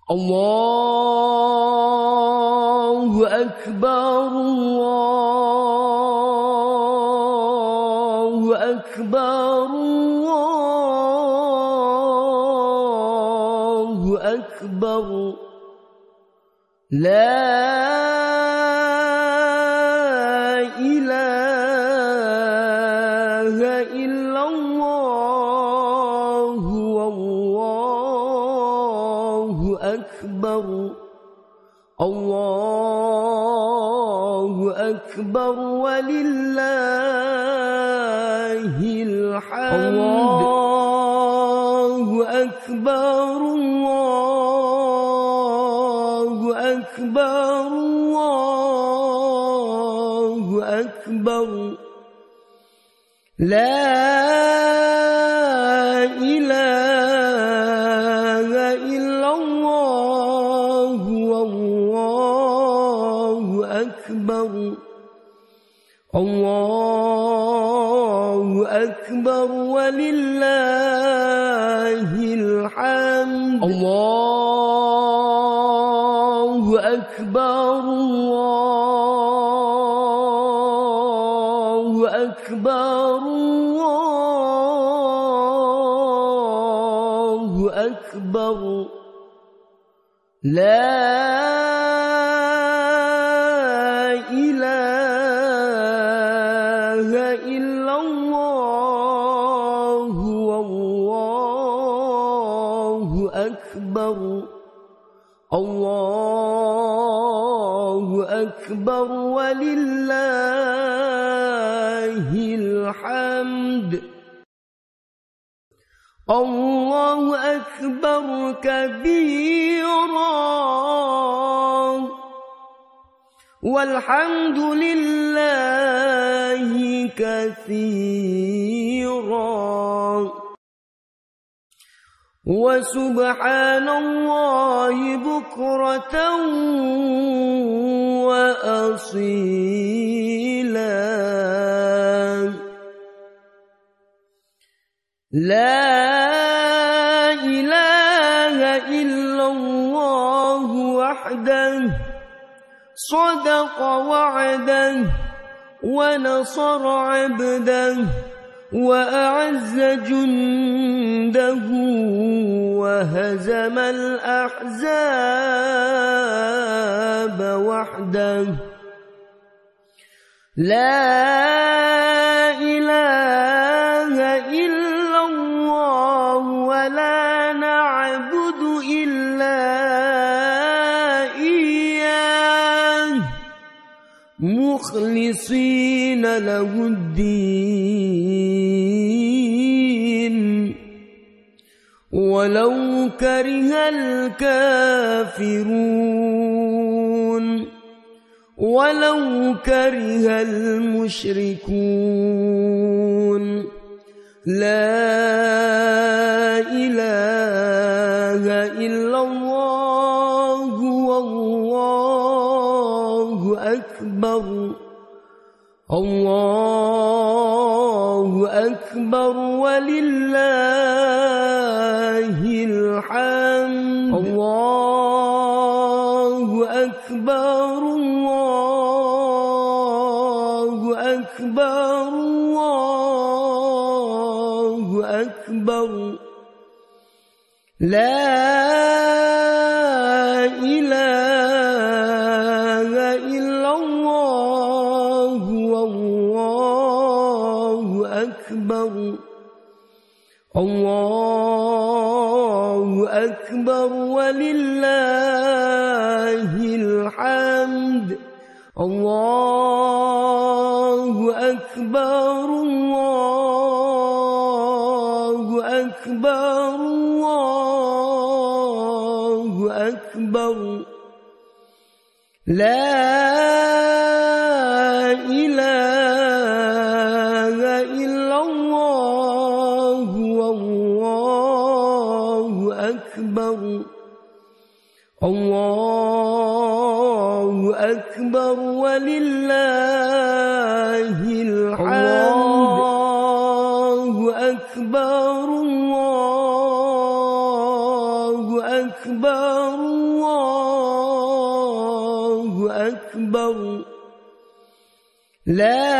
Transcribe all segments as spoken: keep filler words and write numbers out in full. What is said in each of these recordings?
الله أكبر الله أكبر الله أكبر لا إله إلا الله والله أكبر الله أكبر ولله الحمد الله أكبر الله أكبر الله أكبر لا إله إلا الله والله أكبر الله أكبر ولله الحمد الله أكبر الله أكبر الله أكبر لا إله إلا الله والله أكبر الله أكبر ولله الحمد الله أكبر كبيرا والحمد لله كثيرا وسبحان الله بكرة وأصيلا لا إله إلا الله وحده صدق وعده ونصر عبده وأعز جنده وهزم الأحزاب وحده لا إله إلا الله ولا نعبد إلا إياه مخلصين له الدين ولو كره الكافرون ولو كره المشركون لا إله إلا الله والله أكبر الله أكبر ولله الحمد الله أكبر الله أكبر الله أكبر لا إله إلا الله والله أكبر الله أكبر ولله الحمد الله أكبر الله أكبر الله أكبر لا إله إلا الله والله أكبر الله أكبر ولله الحمد الله أكبر الله أكبر أكبر الله أكبر لا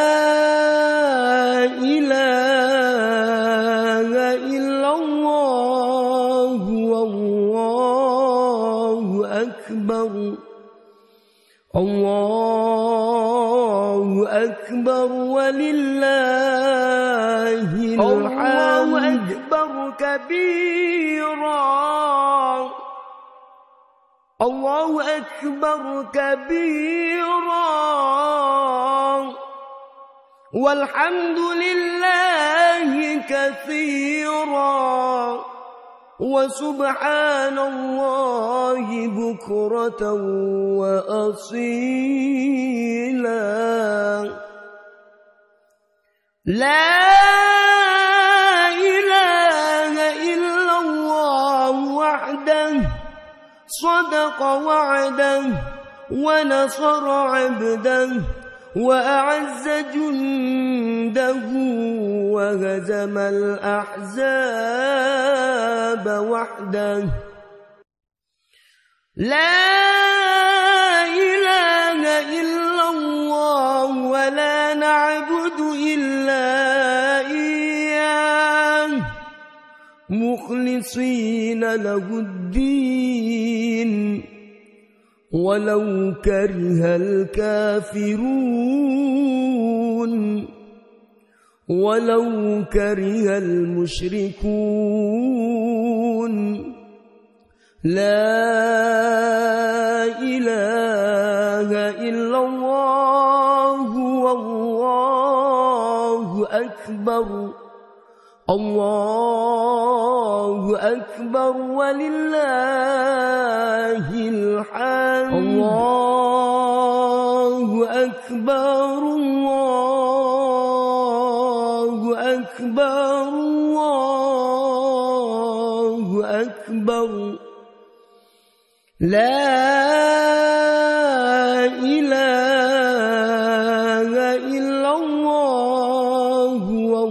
إله إلا الله والله أكبر الله أكبر ولله الحمد. الله أكبر كبيرا الله أكبر كبيرا والحمد لله كثيرا وسبحان الله بكرة وأصيلا. لا إله إلا الله وحده صدق وعده ونصر عبده وأعز جنده وهزم الأحزاب وحده. لا إله إلا الله ولا نعبد إلا إياه مخلصين له الدين ولو كره الكافرون ولو كره المشركون. لا إله إلا الله والله أكبر الله أكبر ولله الحمد. الله أكبر الله أكبر الله أكبر لا إله إلا الله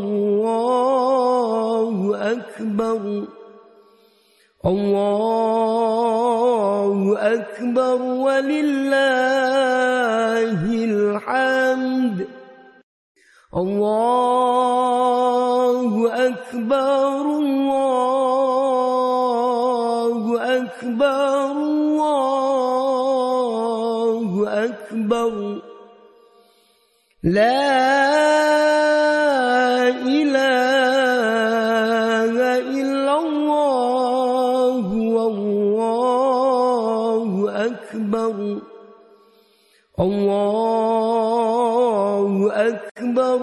والله أكبر الله أكبر ولله الحمد. الله أكبر الله أكبر الله أكبر لا إله إلا الله والله أكبر الله أكبر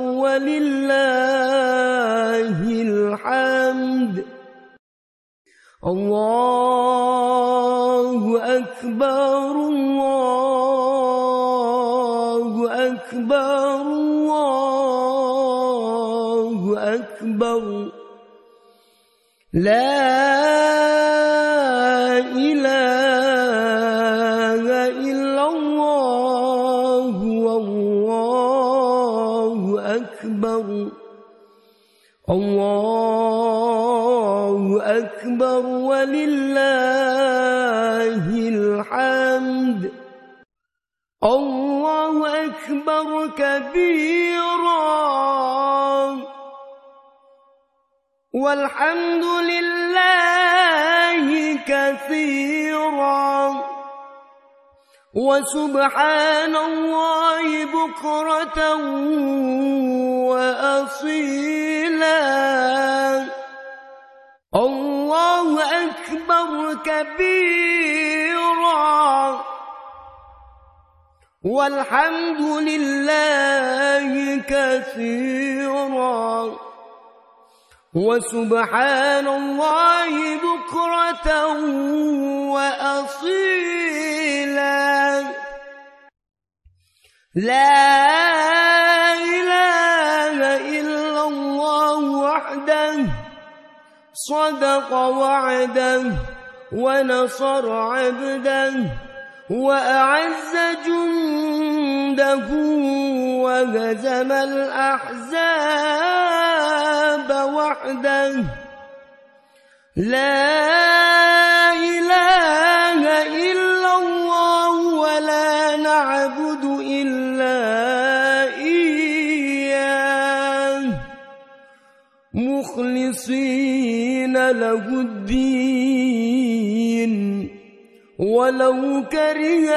ولله الحمد. الله أكبر الله أكبر الله أكبر لا إله إلا الله والله أكبر الله أكبر ولله الحمد. الله أكبر كبيرا والحمد لله كثيرا وسبحان الله بكرة وأصيلا. الله أكبر كبيرا والحمد لله كثيرا وسبحان الله بكرة وأصيلا. لا إله إلا الله وحده صدق وعده ونصر عبده وأعز جنده وهزم الأحزاب وحده. لا إله له الدين ولو كره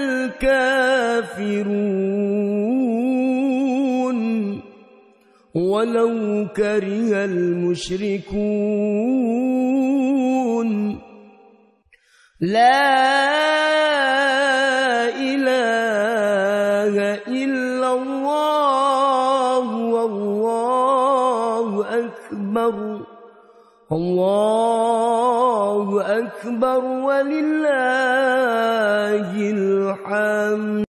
الكافرون ولو كره المشركون لا إله إلا الله والله أكبر الله أكبر ولله الحمد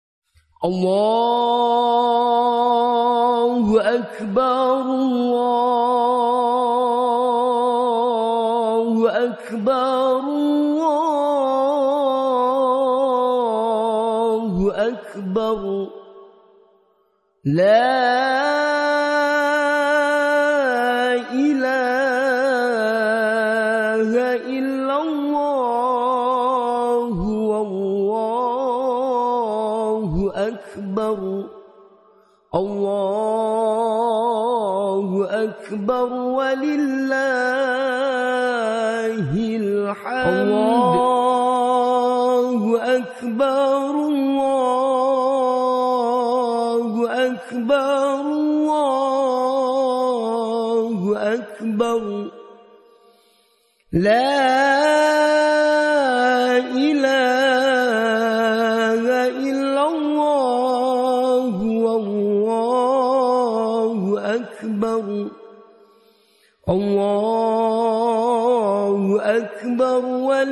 الله أكبر الله أكبر الله أكبر لا إله إلا الله والله أكبر الله أكبر ولله الحمد الله أكبر الله أكبر الله أكبر لا إله إلا الله والله أكبر الله أكبر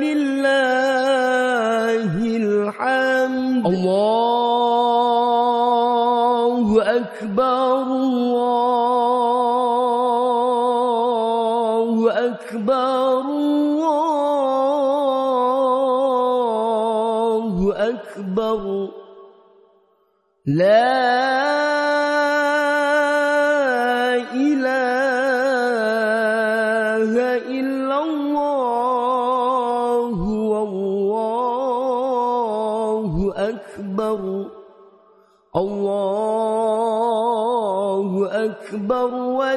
ولله الحمد الله أكبر الله أكبر الله أكبر لا إله إلا الله والله أكبر الله أكبر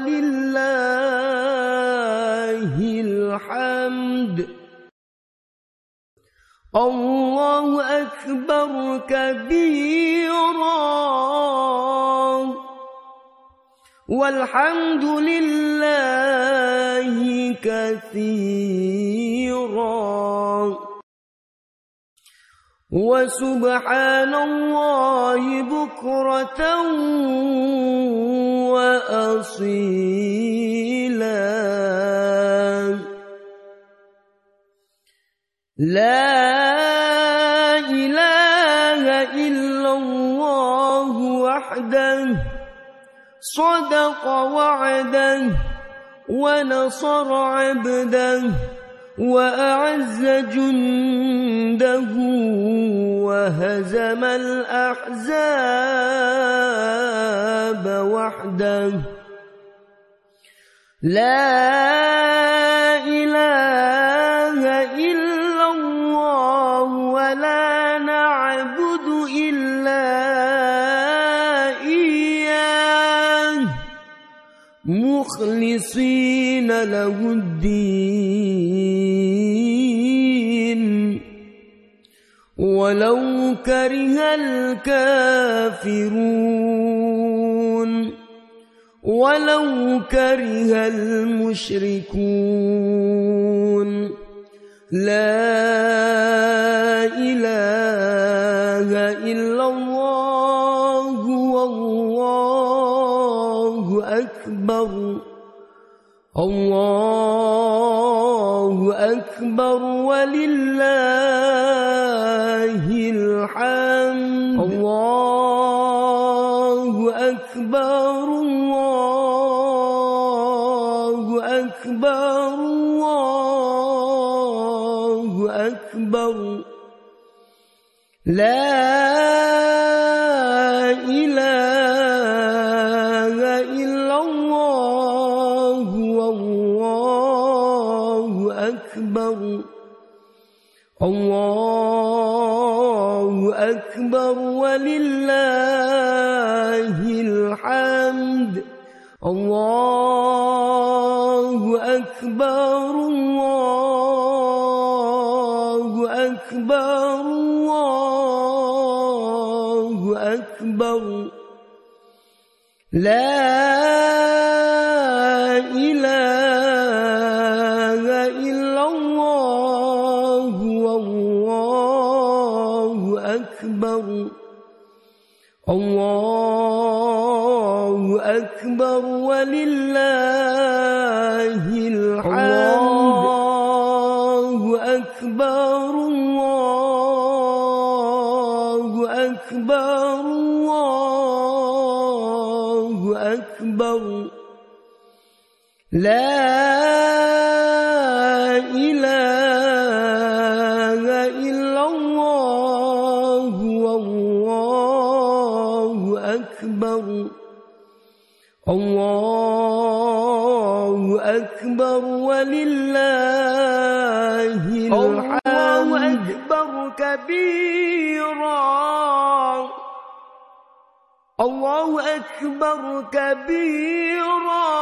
ولله الحمد الله أكبر كبيرا والحمد لله كثيرا وسبحان الله بكرة وأصيلا لا إله إلا الله وحده صدق وعده ونصر عبده وأعز جنده وهزم الأحزاب وحده لا إله إلا الله ولا نعبد إلا إياه مخلصين له الدين ولو كره الكافرون ولو كره المشركون لا إله إلا الله والله أكبر الله أكبر ولله الحمد الله أكبر الله أكبر الله أكبر لا إله إلا الله والله أكبر الله أكبر ولله الحمد الله أكبر أكبر الله أكبر الله أكبر لا إله إلا الله والله أكبر الله أكبر ولله الحمد الله أكبر الله أكبر الله أكبر لا إله إلا الله والله أكبر الله أكبر ولله الحمد الله أكبر كبيرا الله أكبر كبيرا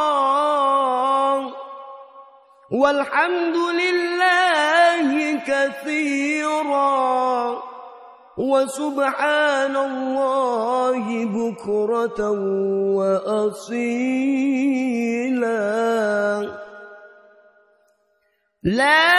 والحمد لله كثيرا وسبحان الله بكرة وأصيلا لا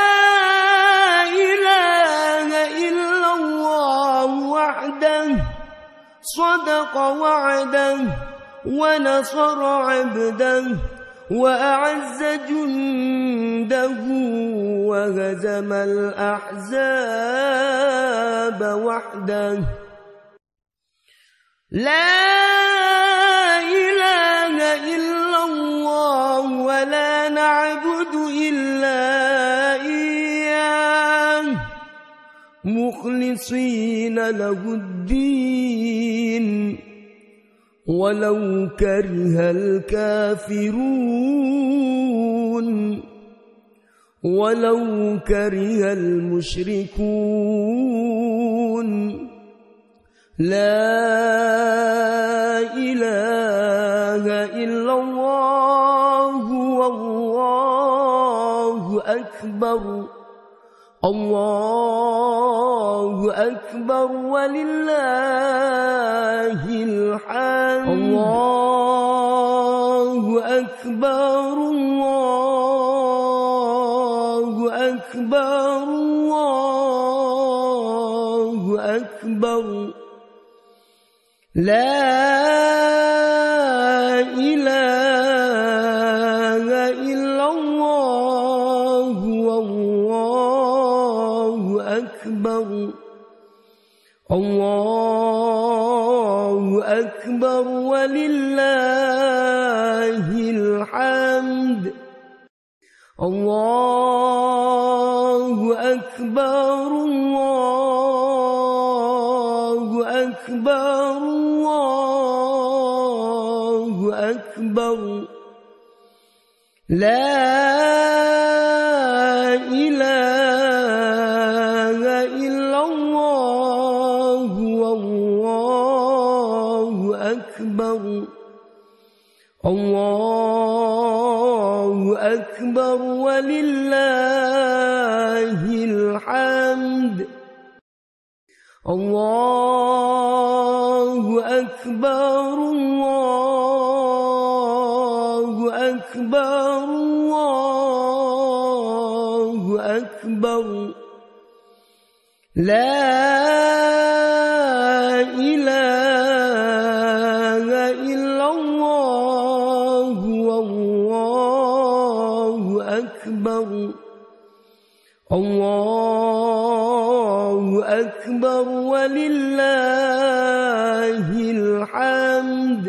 إله إلا الله وحده صدق وعده ونصر عبده وأعز جنده وهزم الأحزاب وحده لا إله إلا الله ولا نعبد إلا إياه مخلصين له الدين ولو كره الكافرون ولو كره المشركون لا إله إلا الله والله أكبر الله أكبر ولله الحمد الله أكبر الله أكبر الله أكبر لا إله إلا الله والله أكبر الله أكبر ولله الحمد الله أكبر الله أكبر الله أكبر لا إله إلا الله والله أكبر الله أكبر ولله الحمد الله أكبر الله أكبر الله أكبر لا إله إلا الله والله أكبر الله أكبر ولله الحمد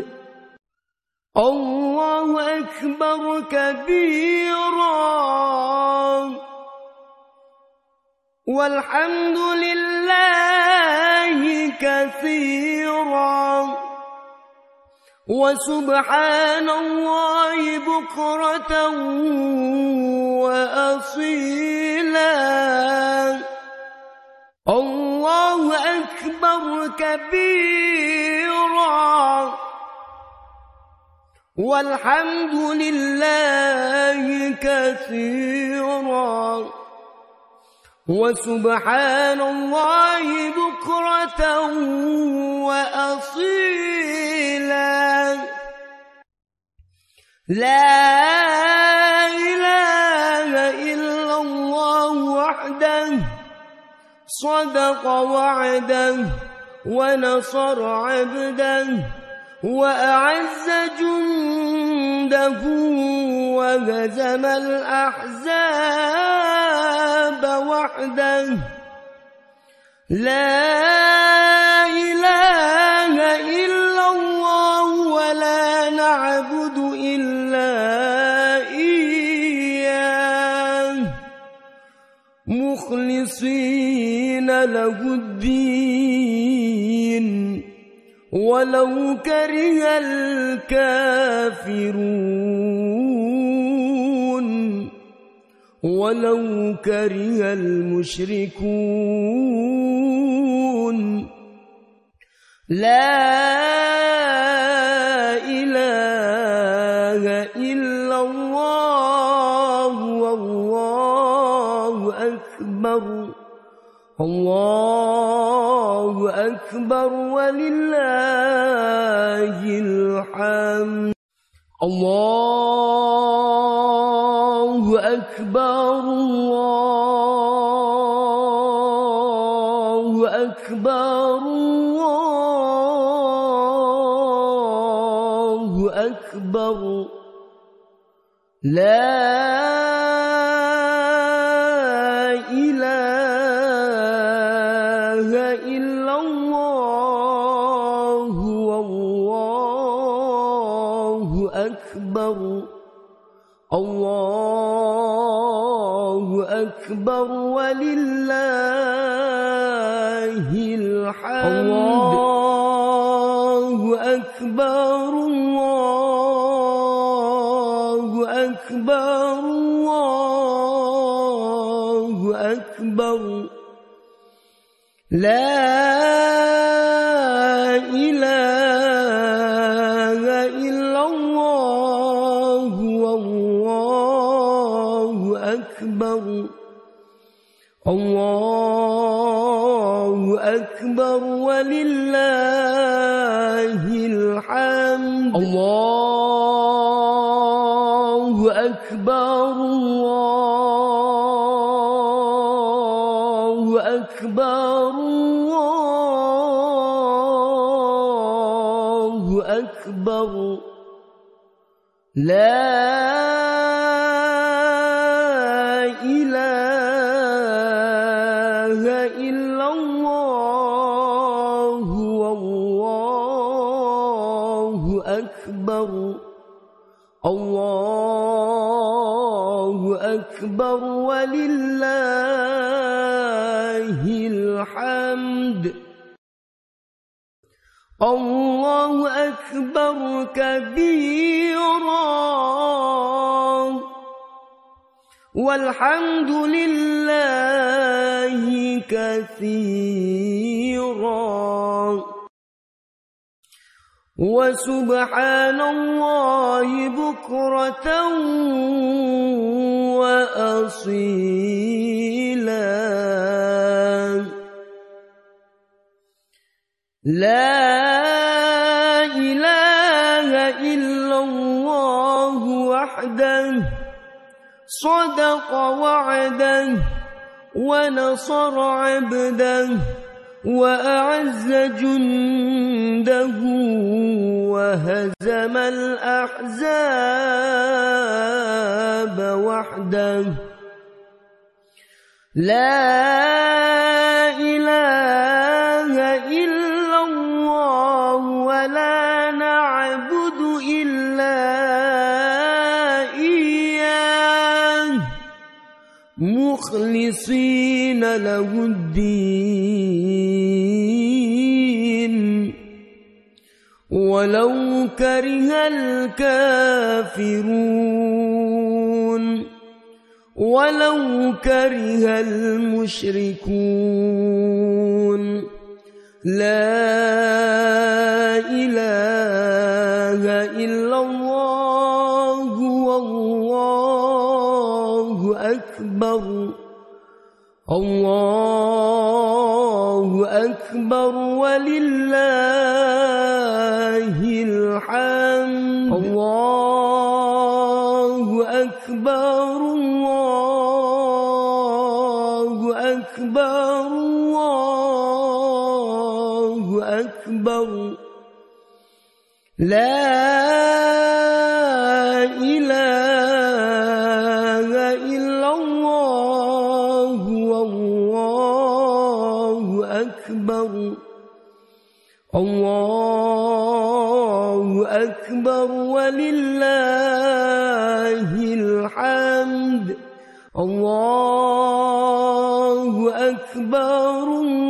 الله أكبر كبيرا والحمد لله كثيرا وسبحان الله بكرة وأصيلا الله أكبر كبيرا والحمد لله كثيرا وسبحان الله بكرة وأصيلا لا إله إلا الله وحده صدق وعده ونصر عبده وأعز جنده وهزم الأحزاب وحده لا إله إلا الله ولا نعبد إلا إياه مخلصين له الدين ولو كره الكافرون ولو كره المشركون لا إله إلا الله والله أكبر الله أكبر ولله الحمد الله أكبر الله أكبر الله أكبر لا أكبر الله أكبر ولله الحمد الله أكبر الله أكبر الله أكبر لا إله إلا الله والله أكبر الله أكبر ولله الحمد الله أكبر الله أكبر الله أكبر لا إله إلا الله والله أكبر الله أكبر ولله الحمد الله أكبر كبيرا والحمد لله كثيرا وسبحان الله بكرة وأصيلا لا إله إلا الله وحده صدق وعده ونصر عبده وأعز جنده وهزم الأحزاب وحده لا إله إلا الله ولا نعبد إلا إياه مخلصين له الدين ولو كره الكافرون ولو كره المشركون لا إله إلا الله الله أكبر ولله الحمد. الله أكبر الله أكبر الله أكبر. لا إله إلا الله والله أكبر. الله أكبر ولله الحمد. الله أكبر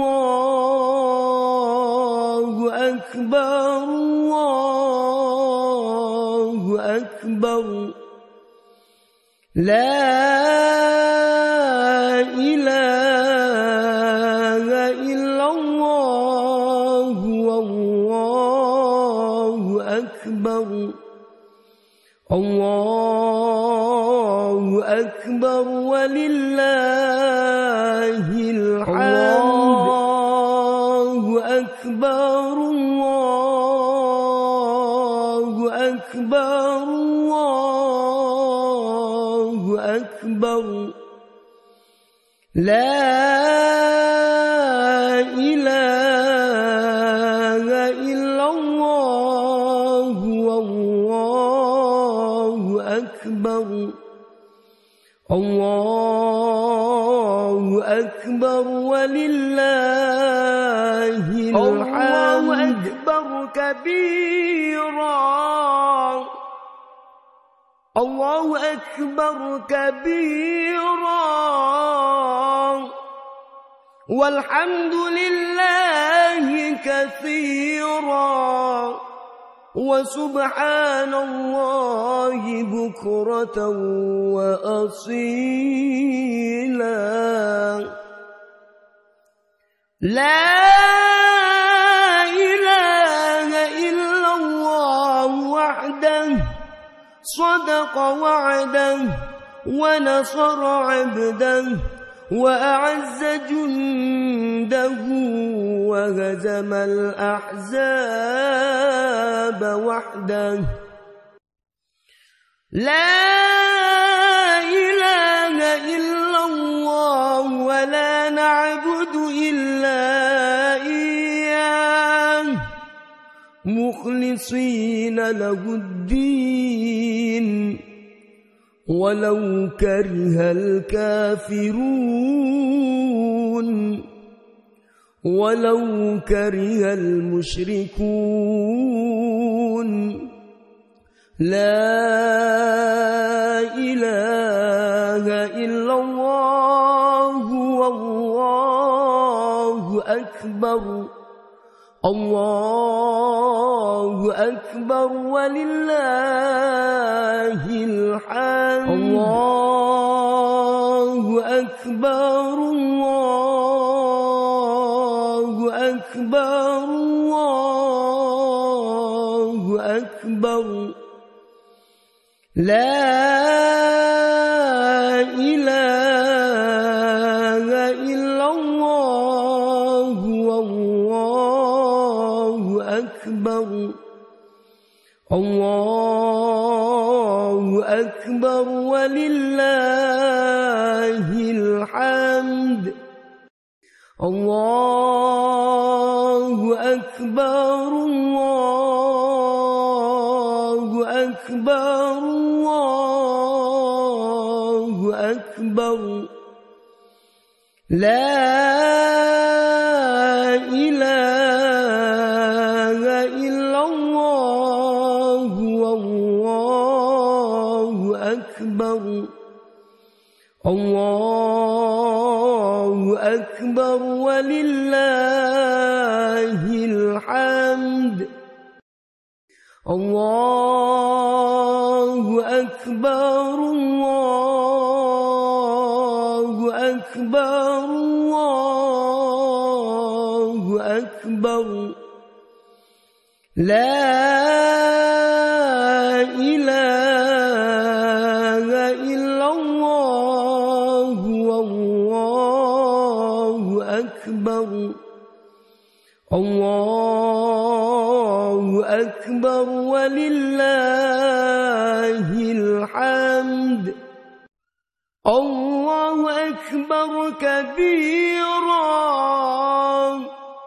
الله أكبر الله أكبر. لا إله إلا الله والله أكبر. الله أكبر ولله الحمد. الله أكبر الله أكبر الله أكبر. لا إله إلا الله والله أكبر. الله أكبر ولله الحمد. الله أكبر كبيرا. الله أكبر كبيرا والحمد لله كثيرا وسبحان الله بكرة وأصيلا. لا إله إلا الله وحده صدق وعده ونصر عبده وأعز جنده وهزم الأحزاب وحده. لا إله إلا الله ولا نعبد إلا إياه مخلصين له الدين ولو كره الكافرون ولو كره المشركون. لا إله إلا الله والله أكبر. الله أكبر ولله الحمد. الله أكبر الله أكبر الله أكبر. لا إله إلا الله والله أكبر. الله أكبر ولله الحمد. الله أكبر الله أكبر الله أكبر. لا إله إلا الله والله أكبر. الله أكبر ولله الحمد. الله أكبر الله أكبر الله أكبر. لا إله إلا الله والله أكبر الله أكبر ولله الحمد الله أكبر كبيرا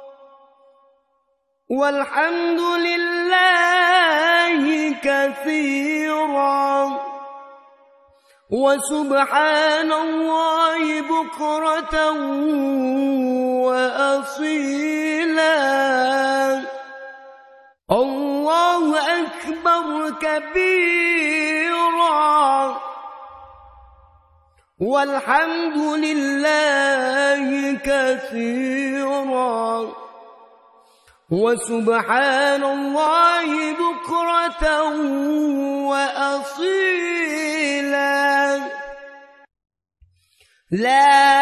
والحمد لله كثيرا وسبحان الله بكرة وأصيلا الله أكبر كبيرا والحمد لله كثيرا وسبحان الله بكرة وأصيلا لا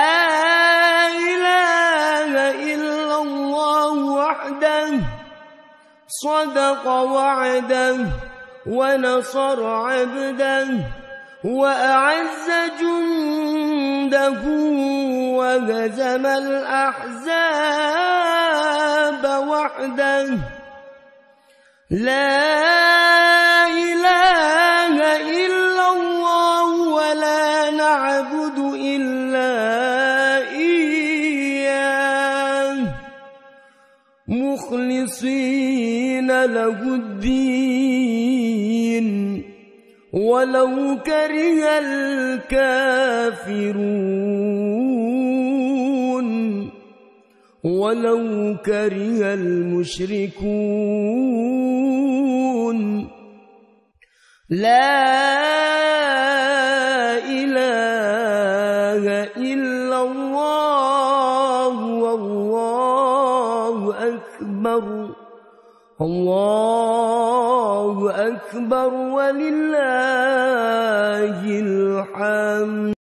إله إلا الله وحده صدق وعده ونصر عبده وأعز جنده وهزم الأحزاب وحده لا إله إلا الله ولا نعبد إلا إياه مخلصين له الدين ولو كره الكافرون ولو كره المشركون لا إله إلا الله والله أكبر الله أكبر ولله الحمد.